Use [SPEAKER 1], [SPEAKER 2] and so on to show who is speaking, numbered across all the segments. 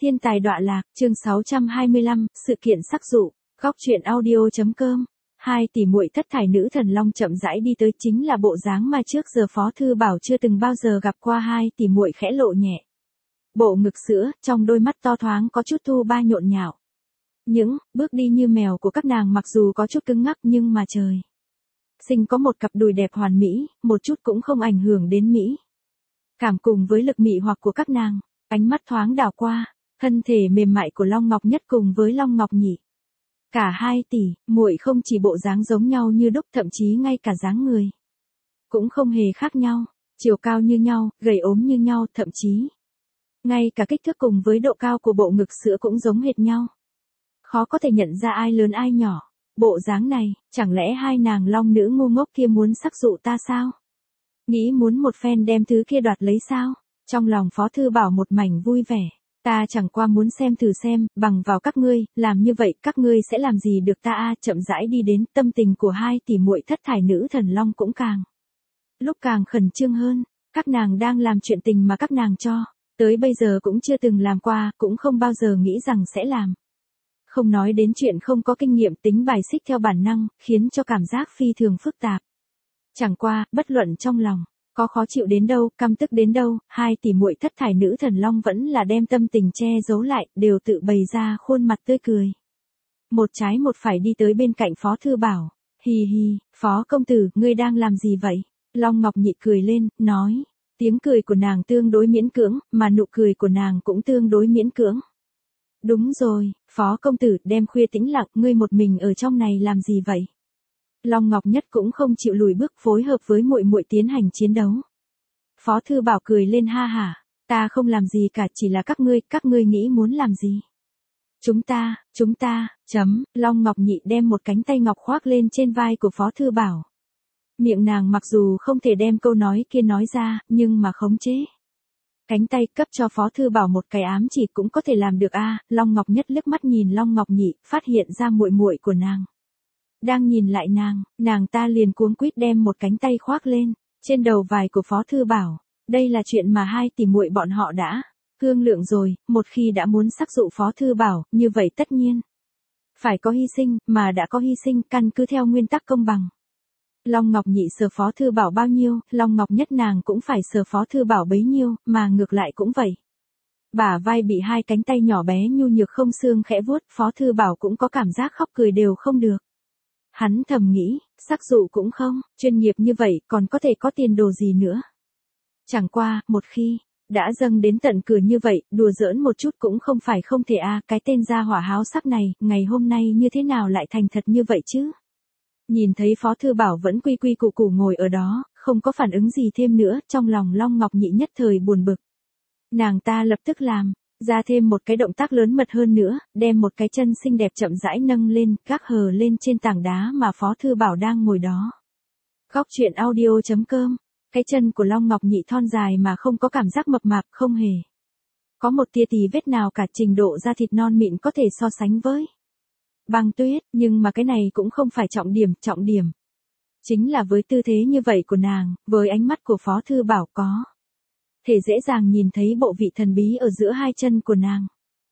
[SPEAKER 1] Thiên tài đọa lạc, chương 625, sự kiện sắc dụ, góc truyện audio.com. Hai tỷ muội thất thải nữ thần long chậm rãi đi tới, chính là bộ dáng mà trước giờ Phó Thư Bảo chưa từng bao giờ gặp qua. Hai tỷ muội khẽ lộ nhẹ bộ ngực sữa, trong đôi mắt to thoáng có chút thu ba nhộn nhạo. Những bước đi như mèo của các nàng mặc dù có chút cứng ngắc nhưng mà trời sinh có một cặp đùi đẹp hoàn mỹ, một chút cũng không ảnh hưởng đến mỹ cảm cùng với lực mị hoặc của các nàng. Ánh mắt thoáng đảo qua thân thể mềm mại của Long Ngọc Nhất cùng với Long Ngọc Nhị. Cả hai tỷ muội không chỉ bộ dáng giống nhau như đúc, thậm chí ngay cả dáng người cũng không hề khác nhau, chiều cao như nhau, gầy ốm như nhau, thậm chí ngay cả kích thước cùng với độ cao của bộ ngực sữa cũng giống hệt nhau. Khó có thể nhận ra ai lớn ai nhỏ. Bộ dáng này, chẳng lẽ hai nàng long nữ ngu ngốc kia muốn sắc dụ ta sao? Nghĩ muốn một phen đem thứ kia đoạt lấy sao? Trong lòng Phó Thư Bảo một mảnh vui vẻ. Ta chẳng qua muốn xem thử xem, bằng vào các ngươi, làm như vậy các ngươi sẽ làm gì được ta chậm rãi đi đến, tâm tình của hai tỷ muội thất thải nữ thần long cũng càng lúc càng khẩn trương hơn. Các nàng đang làm chuyện tình mà các nàng cho tới bây giờ cũng chưa từng làm qua, cũng không bao giờ nghĩ rằng sẽ làm. Không nói đến chuyện không có kinh nghiệm, tính bài xích theo bản năng, khiến cho cảm giác phi thường phức tạp. Chẳng qua, bất luận trong lòng có khó chịu đến đâu, căm tức đến đâu, hai tỷ muội thất thải nữ thần long vẫn là đem tâm tình che giấu lại, đều tự bày ra khuôn mặt tươi cười. Một trái một phải đi tới bên cạnh Phó Thư Bảo. Hì hì, Phó công tử, ngươi đang làm gì vậy? Long Ngọc Nhị cười lên, nói. Tiếng cười của nàng tương đối miễn cưỡng, mà nụ cười của nàng cũng tương đối miễn cưỡng. Đúng rồi, Phó công tử, đêm khuya tĩnh lặng, ngươi một mình ở trong này làm gì vậy? Long Ngọc Nhất cũng không chịu lùi bước, phối hợp với muội muội tiến hành chiến đấu. Phó Thư Bảo cười lên, ha hả, ta không làm gì cả, chỉ là các ngươi nghĩ muốn làm gì? Chúng ta, Long Ngọc Nhị đem một cánh tay ngọc khoác lên trên vai của Phó Thư Bảo. Miệng nàng mặc dù không thể đem câu nói kia nói ra, nhưng mà khống chế cánh tay cấp cho Phó Thư Bảo một cái ám chỉ cũng có thể làm được Long Ngọc Nhất liếc mắt nhìn Long Ngọc Nhị, phát hiện ra muội muội của nàng đang nhìn lại nàng ta liền cuống quýt đem một cánh tay khoác lên trên đầu vai của Phó Thư Bảo. Đây là chuyện mà hai tỷ muội bọn họ đã thương lượng rồi, một khi đã muốn sắc dụ Phó Thư Bảo, như vậy tất nhiên phải có hy sinh, mà đã có hy sinh, căn cứ theo nguyên tắc công bằng. Long Ngọc Nhị sờ Phó Thư Bảo bao nhiêu, Long Ngọc Nhất nàng cũng phải sờ Phó Thư Bảo bấy nhiêu, mà ngược lại cũng vậy. Bả vai bị hai cánh tay nhỏ bé nhu nhược không xương khẽ vuốt, Phó Thư Bảo cũng có cảm giác khóc cười đều không được. Hắn thầm nghĩ, sắc dụ cũng không, chuyên nghiệp như vậy còn có thể có tiền đồ gì nữa. Chẳng qua, một khi đã dâng đến tận cửa như vậy, đùa giỡn một chút cũng không phải không thể cái tên gia hỏa háo sắc này, ngày hôm nay như thế nào lại thành thật như vậy chứ? Nhìn thấy Phó Thư Bảo vẫn quy quy củ củ ngồi ở đó, không có phản ứng gì thêm nữa, trong lòng Long Ngọc Nhị nhất thời buồn bực. Nàng ta lập tức làm ra thêm một cái động tác lớn mật hơn nữa, đem một cái chân xinh đẹp chậm rãi nâng lên, gác hờ lên trên tảng đá mà Phó Thư Bảo đang ngồi đó. Góc truyện audio.com. Cái chân của Long Ngọc Nhị thon dài mà không có cảm giác mập mạp, không hề có một tia tì vết nào cả, trình độ da thịt non mịn có thể so sánh với băng tuyết, nhưng mà cái này cũng không phải trọng điểm chính là với tư thế như vậy của nàng, với ánh mắt của Phó Thư Bảo có thể dễ dàng nhìn thấy bộ vị thần bí ở giữa hai chân của nàng.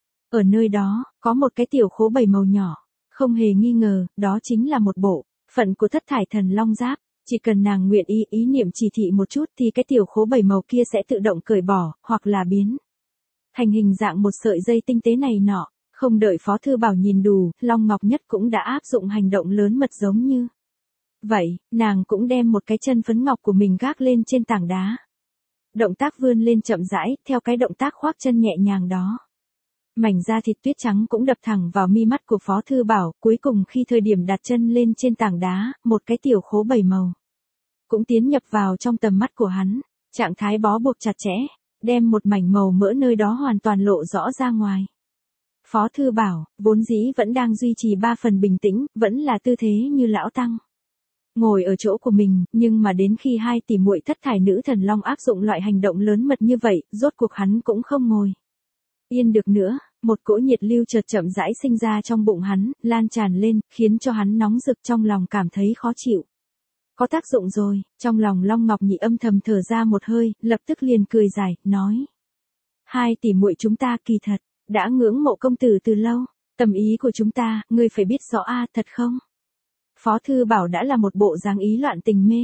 [SPEAKER 1] Ở nơi đó, có một cái tiểu khố bảy màu nhỏ, không hề nghi ngờ, đó chính là một bộ phận của thất thải thần long giáp. Chỉ cần nàng nguyện ý niệm chỉ thị một chút thì cái tiểu khố bảy màu kia sẽ tự động cởi bỏ, hoặc là biến thành hình dạng một sợi dây tinh tế này nọ. Không đợi Phó Thư Bảo nhìn đủ, Long Ngọc Nhất cũng đã áp dụng hành động lớn mật giống như vậy, nàng cũng đem một cái chân phấn ngọc của mình gác lên trên tảng đá. Động tác vươn lên chậm rãi, theo cái động tác khoác chân nhẹ nhàng đó. Mảnh da thịt tuyết trắng cũng đập thẳng vào mi mắt của Phó Thư Bảo, cuối cùng khi thời điểm đặt chân lên trên tảng đá, một cái tiểu khố bảy màu cũng tiến nhập vào trong tầm mắt của hắn, trạng thái bó buộc chặt chẽ, đem một mảnh màu mỡ nơi đó hoàn toàn lộ rõ ra ngoài. Phó Thư Bảo, vốn dĩ vẫn đang duy trì 3 phần bình tĩnh, vẫn là tư thế như lão tăng ngồi ở chỗ của mình, nhưng mà đến khi hai tỷ muội thất thải nữ thần long áp dụng loại hành động lớn mật như vậy, rốt cuộc hắn cũng không ngồi yên được nữa, một cỗ nhiệt lưu chợt chậm rãi sinh ra trong bụng hắn, lan tràn lên, khiến cho hắn nóng rực, trong lòng cảm thấy khó chịu. Có tác dụng rồi, trong lòng Long Ngọc Nhị âm thầm thở ra một hơi, lập tức liền cười dài, nói. Hai tỷ muội chúng ta kỳ thật đã ngưỡng mộ công tử từ lâu. Tâm ý của chúng ta, ngươi phải biết rõ thật không? Phó Thư Bảo đã là một bộ dáng ý loạn tình mê.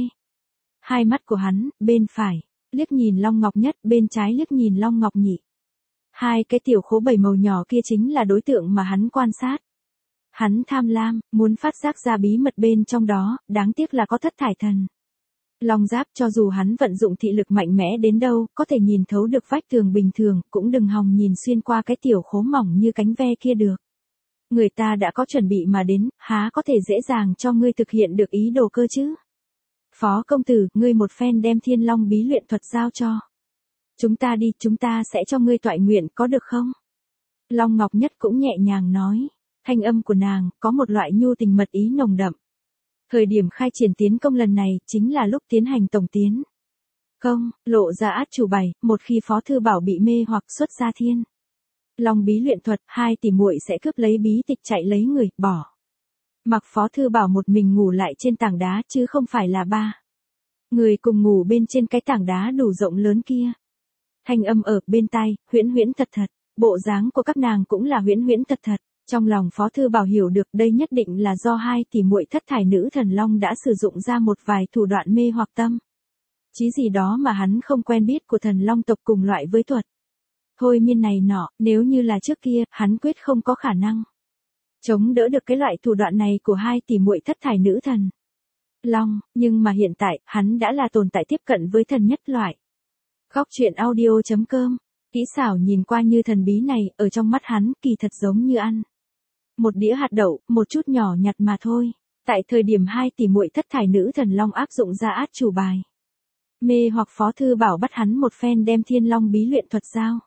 [SPEAKER 1] Hai mắt của hắn, bên phải, liếc nhìn Long Ngọc Nhất, bên trái liếc nhìn Long Ngọc Nhị. Hai cái tiểu khố bảy màu nhỏ kia chính là đối tượng mà hắn quan sát. Hắn tham lam, muốn phát giác ra bí mật bên trong đó, đáng tiếc là có thất thải thần. Long Giáp cho dù hắn vận dụng thị lực mạnh mẽ đến đâu, có thể nhìn thấu được vách tường bình thường, cũng đừng hòng nhìn xuyên qua cái tiểu khố mỏng như cánh ve kia được. Người ta đã có chuẩn bị mà đến, há có thể dễ dàng cho ngươi thực hiện được ý đồ cơ chứ? Phó công tử, ngươi một phen đem Thiên Long bí luyện thuật giao cho. Chúng ta đi, chúng ta sẽ cho ngươi toại nguyện, có được không? Long Ngọc Nhất cũng nhẹ nhàng nói, thanh âm của nàng, có một loại nhu tình mật ý nồng đậm. Thời điểm khai triển tiến công lần này, chính là lúc tiến hành tổng tiến công, lộ ra át chủ bài, một khi Phó Thư Bảo bị mê hoặc xuất ra Thiên Long bí luyện thuật, hai tỷ muội sẽ cướp lấy bí tịch chạy lấy người, bỏ. Mặc Phó Thư Bảo một mình ngủ lại trên tảng đá chứ không phải là ba người cùng ngủ bên trên cái tảng đá đủ rộng lớn kia. Thanh âm ở bên tai, huyễn huyễn thật thật, bộ dáng của các nàng cũng là huyễn huyễn thật thật. Trong lòng Phó Thư Bảo hiểu được đây nhất định là do hai tỷ muội thất thải nữ thần long đã sử dụng ra một vài thủ đoạn mê hoặc tâm. Chí gì đó mà hắn không quen biết của thần long tộc cùng loại với thuật. Thôi miên này nọ, nếu như là trước kia, hắn quyết không có khả năng chống đỡ được cái loại thủ đoạn này của hai tỷ muội thất thải nữ thần long, nhưng mà hiện tại, hắn đã là tồn tại tiếp cận với thần nhất loại. Góc truyện audio.com, kỹ xảo nhìn qua như thần bí này, ở trong mắt hắn, kỳ thật giống như ăn một đĩa hạt đậu, một chút nhỏ nhặt mà thôi. Tại thời điểm hai tỷ muội thất thải nữ thần long áp dụng ra át chủ bài. Mê hoặc Phó Thư Bảo bắt hắn một phen đem Thiên Long bí luyện thuật giao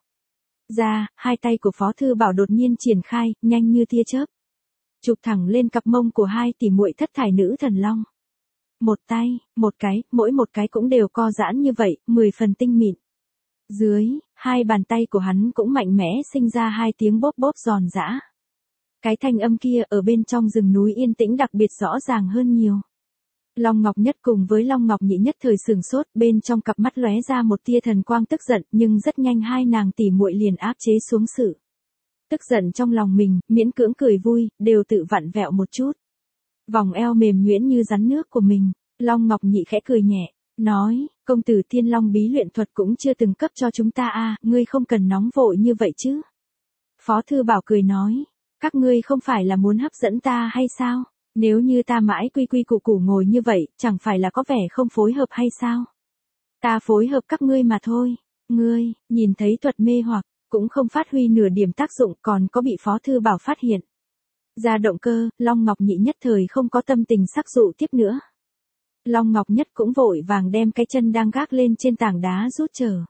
[SPEAKER 1] ra, hai tay của Phó Thư Bảo đột nhiên triển khai, nhanh như tia chớp. Chụp thẳng lên cặp mông của hai tỷ muội thất thải nữ thần long. Một tay, một cái, mỗi một cái cũng đều co giãn như vậy, 10 phần tinh mịn. Dưới, hai bàn tay của hắn cũng mạnh mẽ sinh ra hai tiếng bóp bóp giòn giã. Cái thanh âm kia ở bên trong rừng núi yên tĩnh đặc biệt rõ ràng hơn nhiều. Long Ngọc Nhất cùng với Long Ngọc Nhị nhất thời sửng sốt, bên trong cặp mắt lóe ra một tia thần quang tức giận, nhưng rất nhanh hai nàng tỷ muội liền áp chế xuống sự tức giận trong lòng mình, miễn cưỡng cười vui, đều tự vặn vẹo một chút. Vòng eo mềm nhuyễn như rắn nước của mình, Long Ngọc Nhị khẽ cười nhẹ, nói, công tử Thiên Long bí luyện thuật cũng chưa từng cấp cho chúng ta ngươi không cần nóng vội như vậy chứ. Phó Thư Bảo cười nói, các ngươi không phải là muốn hấp dẫn ta hay sao? Nếu như ta mãi quy quy củ củ ngồi như vậy, chẳng phải là có vẻ không phối hợp hay sao? Ta phối hợp các ngươi mà thôi. Ngươi, nhìn thấy thuật mê hoặc, cũng không phát huy nửa điểm tác dụng, còn có bị Phó Thư Bảo phát hiện ra động cơ, Long Ngọc Nhị nhất thời không có tâm tình sắc dụ tiếp nữa. Long Ngọc Nhất cũng vội vàng đem cái chân đang gác lên trên tảng đá rút trở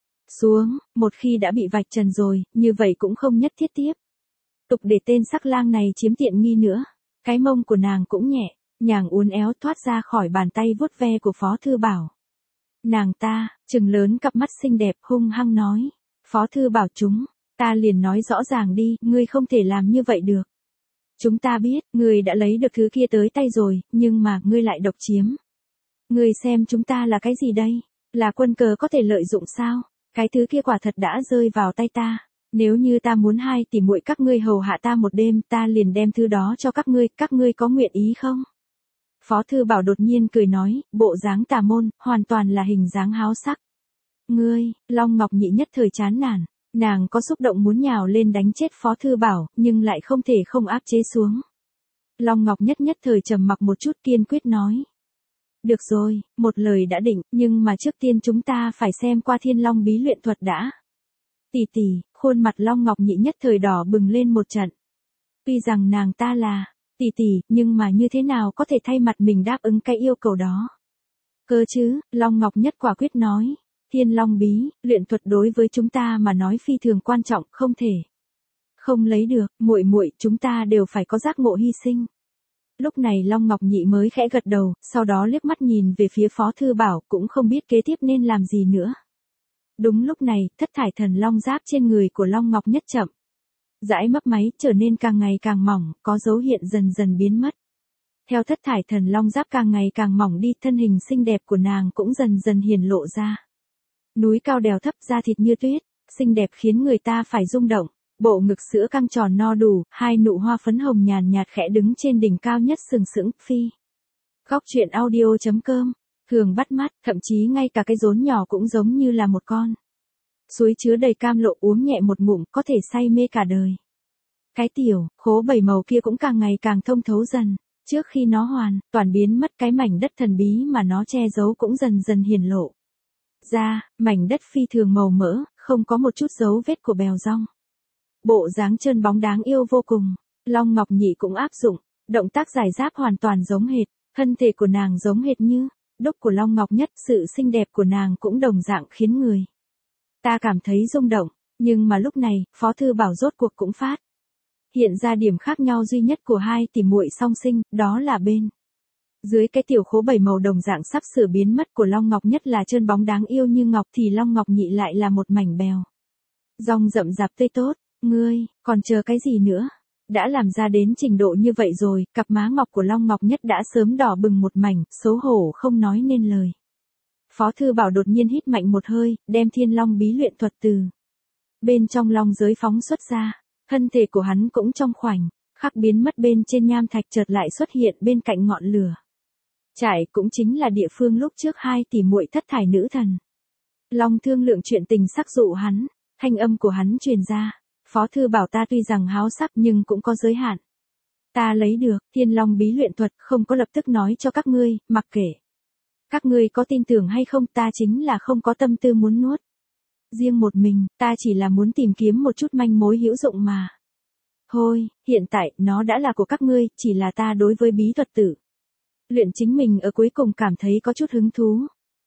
[SPEAKER 1] xuống, một khi đã bị vạch trần rồi, như vậy cũng không nhất thiết tiếp tục để tên sắc lang này chiếm tiện nghi nữa. Cái mông của nàng cũng nhẹ, nhàng uốn éo thoát ra khỏi bàn tay vuốt ve của Phó Thư Bảo. Nàng ta, trừng lớn cặp mắt xinh đẹp hung hăng nói, Phó Thư Bảo ta liền nói rõ ràng đi, ngươi không thể làm như vậy được. Chúng ta biết, ngươi đã lấy được thứ kia tới tay rồi, nhưng mà, ngươi lại độc chiếm. Ngươi xem chúng ta là cái gì đây? Là quân cờ có thể lợi dụng sao? Cái thứ kia quả thật đã rơi vào tay ta. Nếu như ta muốn hai tỷ muội các ngươi hầu hạ ta một đêm, ta liền đem thứ đó cho các ngươi có nguyện ý không? Phó Thư Bảo đột nhiên cười nói, bộ dáng tà môn, hoàn toàn là hình dáng háo sắc. Ngươi, Long Ngọc Nhị nhất thời chán nản, nàng có xúc động muốn nhào lên đánh chết Phó Thư Bảo, nhưng lại không thể không áp chế xuống. Long Ngọc nhất thời trầm mặc một chút kiên quyết nói. Được rồi, một lời đã định, nhưng mà trước tiên chúng ta phải xem qua Thiên Long bí luyện thuật đã. Tỷ tỷ, khuôn mặt Long Ngọc Nhị nhất thời đỏ bừng lên một trận. Tuy rằng nàng ta là tỷ tỷ, nhưng mà như thế nào có thể thay mặt mình đáp ứng cái yêu cầu đó? Cơ chứ, Long Ngọc Nhất quả quyết nói, Thiên Long bí luyện thuật đối với chúng ta mà nói phi thường quan trọng, không thể không lấy được, muội chúng ta đều phải có giác ngộ hy sinh. Lúc này Long Ngọc Nhị mới khẽ gật đầu, sau đó liếc mắt nhìn về phía Phó Thư Bảo, cũng không biết kế tiếp nên làm gì nữa. Đúng lúc này, thất thải thần long giáp trên người của Long Ngọc Nhất chậm rãi mấp máy, trở nên càng ngày càng mỏng, có dấu hiện dần dần biến mất. Theo thất thải thần long giáp càng ngày càng mỏng đi, thân hình xinh đẹp của nàng cũng dần dần hiển lộ ra. Núi cao đèo thấp, da thịt như tuyết, xinh đẹp khiến người ta phải rung động. Bộ ngực sữa căng tròn no đủ, hai nụ hoa phấn hồng nhàn nhạt khẽ đứng trên đỉnh cao nhất sừng sững, phi. Góc truyện audio.com, thường bắt mắt, thậm chí ngay cả cái rốn nhỏ cũng giống như là một con suối chứa đầy cam lộ, uống nhẹ một ngụm có thể say mê cả đời. Cái tiểu, khố bảy màu kia cũng càng ngày càng thông thấu dần, trước khi nó hoàn toàn biến mất, cái mảnh đất thần bí mà nó che giấu cũng dần dần hiển lộ ra, mảnh đất phi thường màu mỡ, không có một chút dấu vết của bèo dong. Bộ dáng trơn bóng đáng yêu vô cùng, Long Ngọc Nhị cũng áp dụng, động tác giải giáp hoàn toàn giống hệt, thân thể của nàng giống hệt như đúc của Long Ngọc Nhất, sự xinh đẹp của nàng cũng đồng dạng khiến người ta cảm thấy rung động, nhưng mà lúc này, Phó Thư Bảo rốt cuộc cũng phát hiện ra điểm khác nhau duy nhất của hai tỷ muội song sinh, đó là bên dưới cái tiểu khố bảy màu đồng dạng sắp sửa biến mất của Long Ngọc Nhất là trơn bóng đáng yêu như ngọc, thì Long Ngọc Nhị lại là một mảnh bèo dong rậm rạp tươi tốt. Ngươi còn chờ cái gì nữa? Đã làm ra đến trình độ như vậy rồi, cặp má ngọc của Long Ngọc Nhất đã sớm đỏ bừng một mảnh, xấu hổ không nói nên lời. Phó Thư Bảo đột nhiên hít mạnh một hơi, đem Thiên Long bí luyện thuật từ bên trong long giới phóng xuất ra, thân thể của hắn cũng trong khoảnh khắc biến mất bên trên nham thạch, chợt lại xuất hiện bên cạnh ngọn lửa trải, cũng chính là địa phương lúc trước hai tỷ muội thất thải nữ thần long thương lượng chuyện tình sắc dụ hắn. Thanh âm của hắn truyền ra, Phó Thư Bảo, ta tuy rằng háo sắc nhưng cũng có giới hạn. Ta lấy được Thiên Long bí luyện thuật, không có lập tức nói cho các ngươi, mặc kệ các ngươi có tin tưởng hay không, ta chính là không có tâm tư muốn nuốt riêng một mình, ta chỉ là muốn tìm kiếm một chút manh mối hữu dụng mà thôi. Hiện tại nó đã là của các ngươi, chỉ là ta đối với bí thuật tử luyện chính mình ở cuối cùng cảm thấy có chút hứng thú.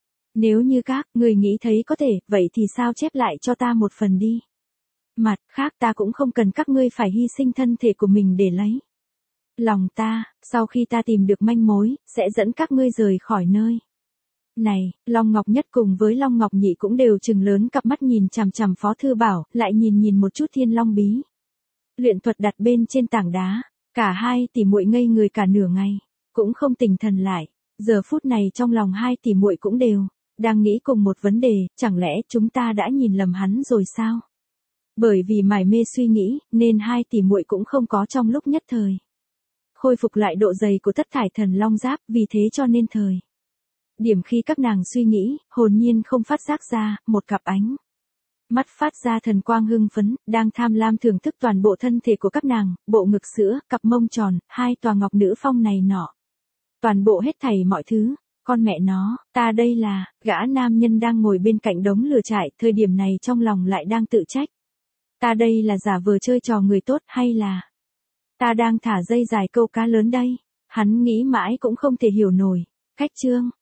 [SPEAKER 1] Nếu như các người nghĩ thấy có thể, vậy thì sao chép lại cho ta một phần đi. Mặt khác ta cũng không cần các ngươi phải hy sinh thân thể của mình để lấy lòng ta, sau khi ta tìm được manh mối, sẽ dẫn các ngươi rời khỏi nơi này. Long Ngọc Nhất cùng với Long Ngọc Nhị cũng đều trừng lớn cặp mắt nhìn chằm chằm Phó Thư Bảo, lại nhìn một chút Thiên Long bí luyện thuật đặt bên trên tảng đá. Cả hai tỷ muội ngây người cả nửa ngày, cũng không tỉnh thần lại. Giờ phút này trong lòng hai tỷ muội cũng đều đang nghĩ cùng một vấn đề, chẳng lẽ chúng ta đã nhìn lầm hắn rồi sao? Bởi vì mải mê suy nghĩ, nên hai tỷ muội cũng không có trong lúc nhất thời khôi phục lại độ dày của thất thải thần long giáp, vì thế cho nên thời điểm khi các nàng suy nghĩ, hồn nhiên không phát giác ra, một cặp ánh mắt phát ra thần quang hưng phấn, đang tham lam thưởng thức toàn bộ thân thể của các nàng, bộ ngực sữa, cặp mông tròn, hai tòa ngọc nữ phong này nọ. Toàn bộ hết thảy mọi thứ. Con mẹ nó, ta đây là, gã nam nhân đang ngồi bên cạnh đống lửa trại, thời điểm này trong lòng lại đang tự trách. Ta đây là giả vờ chơi trò người tốt hay là ta đang thả dây dài câu cá lớn đây? Hắn nghĩ mãi cũng không thể hiểu nổi. Cách chương